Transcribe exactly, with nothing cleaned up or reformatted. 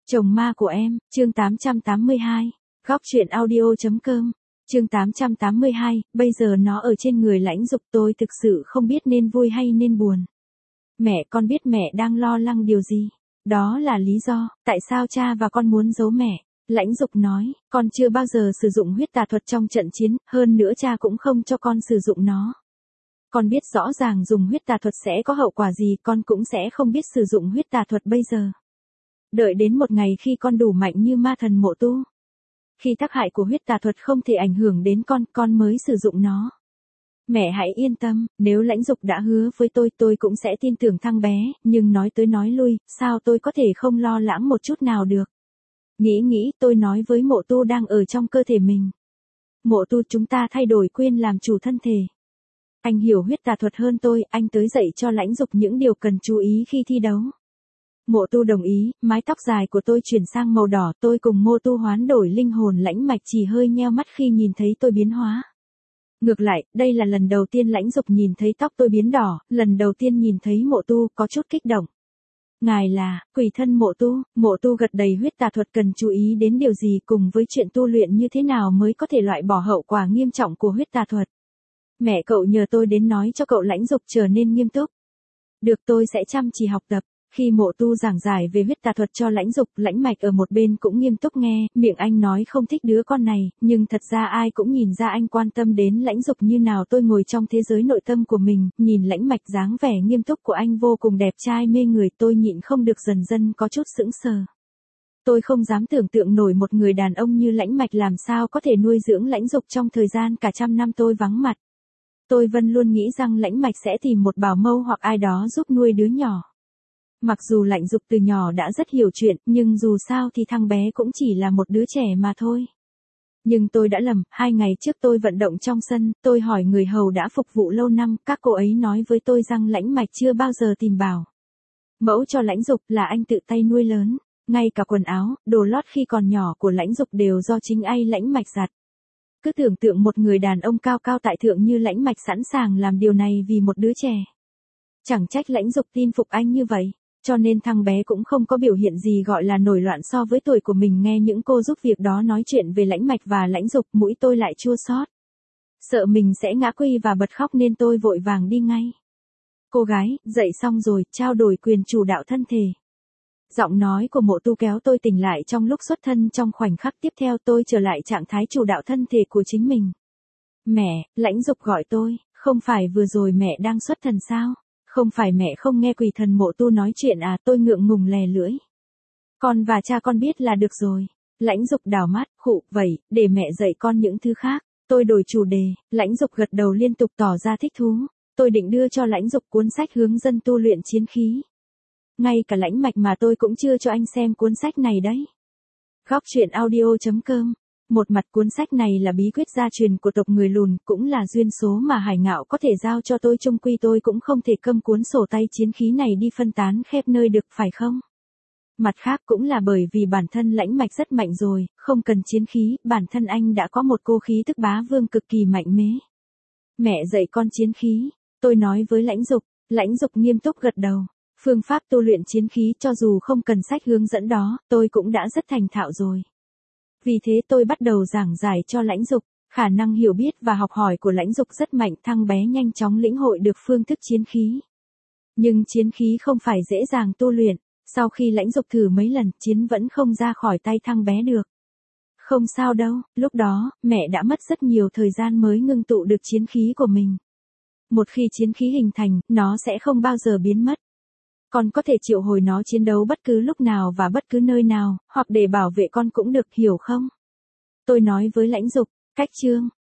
Chồng ma của em, chương tám trăm tám mươi hai, góc truyện audio.com, chương tám trăm tám mươi hai, bây giờ nó ở trên người Lãnh Dục, tôi thực sự không biết nên vui hay nên buồn. Mẹ, con biết mẹ đang lo lắng điều gì. Đó là lý do, tại sao cha và con muốn giấu mẹ. Lãnh Dục nói, con chưa bao giờ sử dụng huyết tà thuật trong trận chiến, hơn nữa cha cũng không cho con sử dụng nó. Con biết rõ ràng dùng huyết tà thuật sẽ có hậu quả gì, con cũng sẽ không biết sử dụng huyết tà thuật bây giờ. Đợi đến một ngày khi con đủ mạnh như ma thần Mộ Tu. Khi tác hại của huyết tà thuật không thể ảnh hưởng đến con, con mới sử dụng nó. Mẹ hãy yên tâm, nếu Lãnh Dục đã hứa với tôi, tôi cũng sẽ tin tưởng thằng bé, nhưng nói tới nói lui, sao tôi có thể không lo lắng một chút nào được. Nghĩ nghĩ, tôi nói với Mộ Tu đang ở trong cơ thể mình. Mộ Tu, chúng ta thay đổi quyền làm chủ thân thể. Anh hiểu huyết tà thuật hơn tôi, anh tới dạy cho Lãnh Dục những điều cần chú ý khi thi đấu. Mộ Tu đồng ý, mái tóc dài của tôi chuyển sang màu đỏ, tôi cùng Mộ Tu hoán đổi linh hồn. Lãnh Mạch chỉ hơi nheo mắt khi nhìn thấy tôi biến hóa. Ngược lại, đây là lần đầu tiên Lãnh Dục nhìn thấy tóc tôi biến đỏ, lần đầu tiên nhìn thấy Mộ Tu, có chút kích động. Ngài là, quỷ thân Mộ Tu, Mộ Tu gật đầy. Huyết tà thuật cần chú ý đến điều gì cùng với chuyện tu luyện như thế nào mới có thể loại bỏ hậu quả nghiêm trọng của huyết tà thuật. Mẹ cậu nhờ tôi đến nói cho cậu. Lãnh Dục trở nên nghiêm túc. Được, tôi sẽ chăm chỉ học tập. Khi Mộ Tu giảng giải về huyết tà thuật cho Lãnh Dục, Lãnh Mạch ở một bên cũng nghiêm túc nghe, miệng anh nói không thích đứa con này, nhưng thật ra ai cũng nhìn ra anh quan tâm đến Lãnh Dục như nào. Tôi ngồi trong thế giới nội tâm của mình, nhìn Lãnh Mạch dáng vẻ nghiêm túc của anh vô cùng đẹp trai mê người, tôi nhịn không được dần dần có chút sững sờ. Tôi không dám tưởng tượng nổi một người đàn ông như Lãnh Mạch làm sao có thể nuôi dưỡng Lãnh Dục trong thời gian cả trăm năm tôi vắng mặt. Tôi vẫn luôn nghĩ rằng Lãnh Mạch sẽ tìm một bảo mẫu hoặc ai đó giúp nuôi đứa nhỏ. Mặc dù Lãnh Dục từ nhỏ đã rất hiểu chuyện, nhưng dù sao thì thằng bé cũng chỉ là một đứa trẻ mà thôi. Nhưng tôi đã lầm, hai ngày trước tôi vận động trong sân, tôi hỏi người hầu đã phục vụ lâu năm, các cô ấy nói với tôi rằng Lãnh Mạch chưa bao giờ tìm bảo mẫu cho Lãnh Dục, là anh tự tay nuôi lớn. Ngay cả quần áo, đồ lót khi còn nhỏ của Lãnh Dục đều do chính anh Lãnh Mạch giặt. Cứ tưởng tượng một người đàn ông cao cao tại thượng như Lãnh Mạch sẵn sàng làm điều này vì một đứa trẻ. Chẳng trách Lãnh Dục tin phục anh như vậy. Cho nên thằng bé cũng không có biểu hiện gì gọi là nổi loạn so với tuổi của mình. Nghe những cô giúp việc đó nói chuyện về Lãnh Mạch và Lãnh Dục, mũi tôi lại chua xót. Sợ mình sẽ ngã quỵ và bật khóc nên tôi vội vàng đi ngay. Cô gái, dậy xong rồi, trao đổi quyền chủ đạo thân thể. Giọng nói của Mộ Tu kéo tôi tỉnh lại trong lúc xuất thân. Trong khoảnh khắc tiếp theo tôi trở lại trạng thái chủ đạo thân thể của chính mình. Mẹ, Lãnh Dục gọi tôi, không phải vừa rồi mẹ đang xuất thần sao? Không phải mẹ không nghe quỷ thần Mộ Tu nói chuyện à? Tôi ngượng ngùng lè lưỡi. Con và cha con biết là được rồi. Lãnh Dục đảo mắt, khụ, vậy, để mẹ dạy con những thứ khác. Tôi đổi chủ đề. Lãnh Dục gật đầu liên tục tỏ ra thích thú. Tôi định đưa cho Lãnh Dục cuốn sách hướng dẫn tu luyện chiến khí. Ngay cả Lãnh Mạch mà tôi cũng chưa cho anh xem cuốn sách này đấy. Góc truyện audio.com. Một mặt cuốn sách này là bí quyết gia truyền của tộc người lùn, cũng là duyên số mà Hải Ngạo có thể giao cho tôi. Chung quy tôi cũng không thể cầm cuốn sổ tay chiến khí này đi phân tán khắp nơi được, phải không? Mặt khác cũng là bởi vì bản thân Lãnh Mạch rất mạnh rồi, không cần chiến khí, bản thân anh đã có một cô khí tức bá vương cực kỳ mạnh mẽ. Mẹ dạy con chiến khí, tôi nói với Lãnh Dục. Lãnh Dục nghiêm túc gật đầu. Phương pháp tu luyện chiến khí cho dù không cần sách hướng dẫn đó, tôi cũng đã rất thành thạo rồi. Vì thế tôi bắt đầu giảng giải cho Lãnh Dục. Khả năng hiểu biết và học hỏi của Lãnh Dục rất mạnh, thằng bé nhanh chóng lĩnh hội được phương thức chiến khí. Nhưng chiến khí không phải dễ dàng tu luyện, sau khi Lãnh Dục thử mấy lần, chiến vẫn không ra khỏi tay thằng bé được. Không sao đâu, lúc đó, mẹ đã mất rất nhiều thời gian mới ngưng tụ được chiến khí của mình. Một khi chiến khí hình thành, nó sẽ không bao giờ biến mất. Con có thể triệu hồi nó chiến đấu bất cứ lúc nào và bất cứ nơi nào, hoặc để bảo vệ con cũng được, hiểu không? Tôi nói với Lãnh Dục. Cách chương.